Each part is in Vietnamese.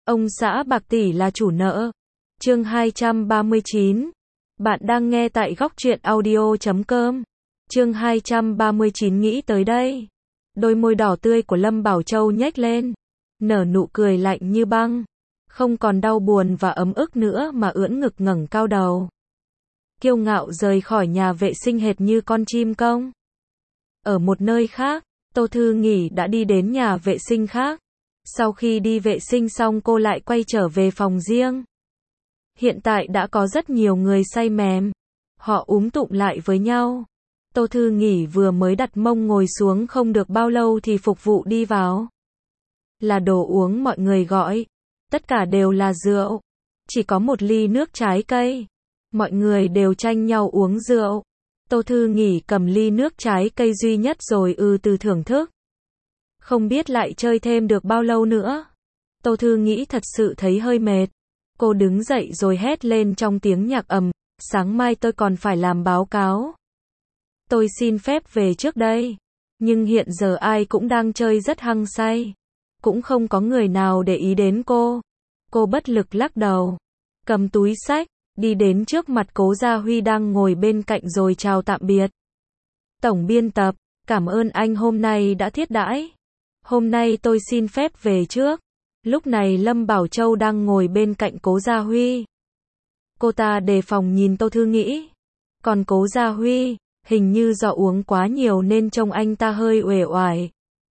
Ông xã bạc tỷ là chủ nợ. Chương 239. Bạn đang nghe tại góc truyện audio.com. Chương 239 nghĩ tới đây. Đôi môi đỏ tươi của Lâm Bảo Châu nhếch lên, nở nụ cười lạnh như băng. Không còn đau buồn và ấm ức nữa mà ưỡn ngực ngẩng cao đầu. Kiêu ngạo rời khỏi nhà vệ sinh hệt như con chim công. Ở một nơi khác, Tô Thư Nghỉ đã đi đến nhà vệ sinh khác. Sau khi đi vệ sinh xong cô lại quay trở về phòng riêng. Hiện tại đã có rất nhiều người say mềm. Họ tụm lại với nhau. Tô Thư Nghỉ vừa mới đặt mông ngồi xuống không được bao lâu thì phục vụ đi vào. Là đồ uống mọi người gọi. Tất cả đều là rượu. Chỉ có một ly nước trái cây. Mọi người đều tranh nhau uống rượu. Tô Thư Nghỉ cầm ly nước trái cây duy nhất rồi từ thưởng thức. Không biết lại chơi thêm được bao lâu nữa. Tô Thư Nghĩ thật sự thấy hơi mệt. Cô đứng dậy rồi hét lên trong tiếng nhạc ầm, sáng mai tôi còn phải làm báo cáo. Tôi xin phép về trước đây. Nhưng hiện giờ ai cũng đang chơi rất hăng say. Cũng không có người nào để ý đến cô. Cô bất lực lắc đầu. Cầm túi xách, đi đến trước mặt Cố Gia Huy đang ngồi bên cạnh rồi chào tạm biệt. Tổng biên tập, cảm ơn anh hôm nay đã thiết đãi. Hôm nay tôi xin phép về trước. Lúc này Lâm Bảo Châu đang ngồi bên cạnh Cố Gia Huy. Cô ta đề phòng nhìn Tô Thư Nghĩ. Còn Cố Gia Huy, hình như do uống quá nhiều nên trông anh ta hơi uể oải.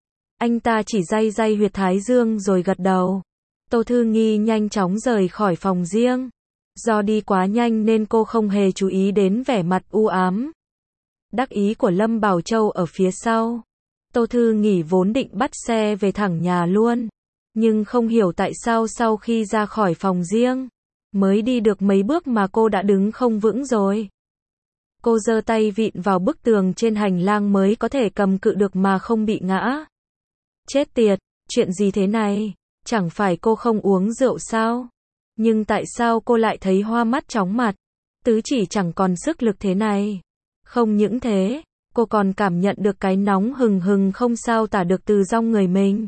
Anh ta chỉ day day huyệt thái dương rồi gật đầu. Tô Thư Nghi nhanh chóng rời khỏi phòng riêng. Do đi quá nhanh nên cô không hề chú ý đến vẻ mặt u ám, đắc ý của Lâm Bảo Châu ở phía sau. Tô Thư Nghỉ vốn định bắt xe về thẳng nhà luôn. Nhưng không hiểu tại sao sau khi ra khỏi phòng riêng, mới đi được mấy bước mà cô đã đứng không vững rồi. Cô giơ tay vịn vào bức tường trên hành lang mới có thể cầm cự được mà không bị ngã. Chết tiệt, chuyện gì thế này? Chẳng phải cô không uống rượu sao? Nhưng tại sao cô lại thấy hoa mắt chóng mặt? Tứ chỉ chẳng còn sức lực thế này. Không những thế, cô còn cảm nhận được cái nóng hừng hừng không sao tả được từ trong người mình.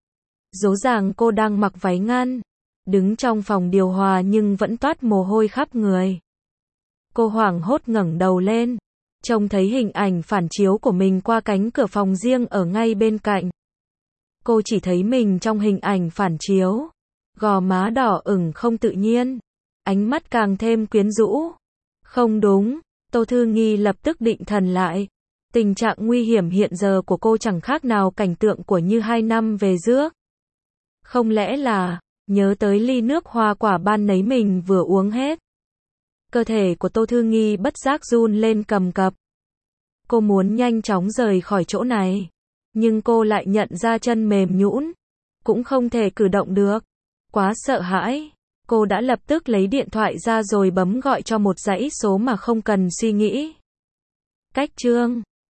Rõ ràng cô đang mặc váy ngắn, đứng trong phòng điều hòa nhưng vẫn toát mồ hôi khắp người. Cô hoảng hốt ngẩng đầu lên, trông thấy hình ảnh phản chiếu của mình qua cánh cửa phòng riêng ở ngay bên cạnh. Cô chỉ thấy mình trong hình ảnh phản chiếu, gò má đỏ ửng không tự nhiên, ánh mắt càng thêm quyến rũ. Không đúng, Tô Thư Nghi lập tức định thần lại. Tình trạng nguy hiểm hiện giờ của cô chẳng khác nào cảnh tượng của như 2 năm về trước. Không lẽ là, nhớ tới ly nước hoa quả ban nấy mình vừa uống hết. Cơ thể của Tô Thư Nghi bất giác run lên cầm cập. Cô muốn nhanh chóng rời khỏi chỗ này. Nhưng cô lại nhận ra chân mềm nhũn, cũng không thể cử động được. Quá sợ hãi, cô đã lập tức lấy điện thoại ra rồi bấm gọi cho một dãy số mà không cần suy nghĩ. Cách chương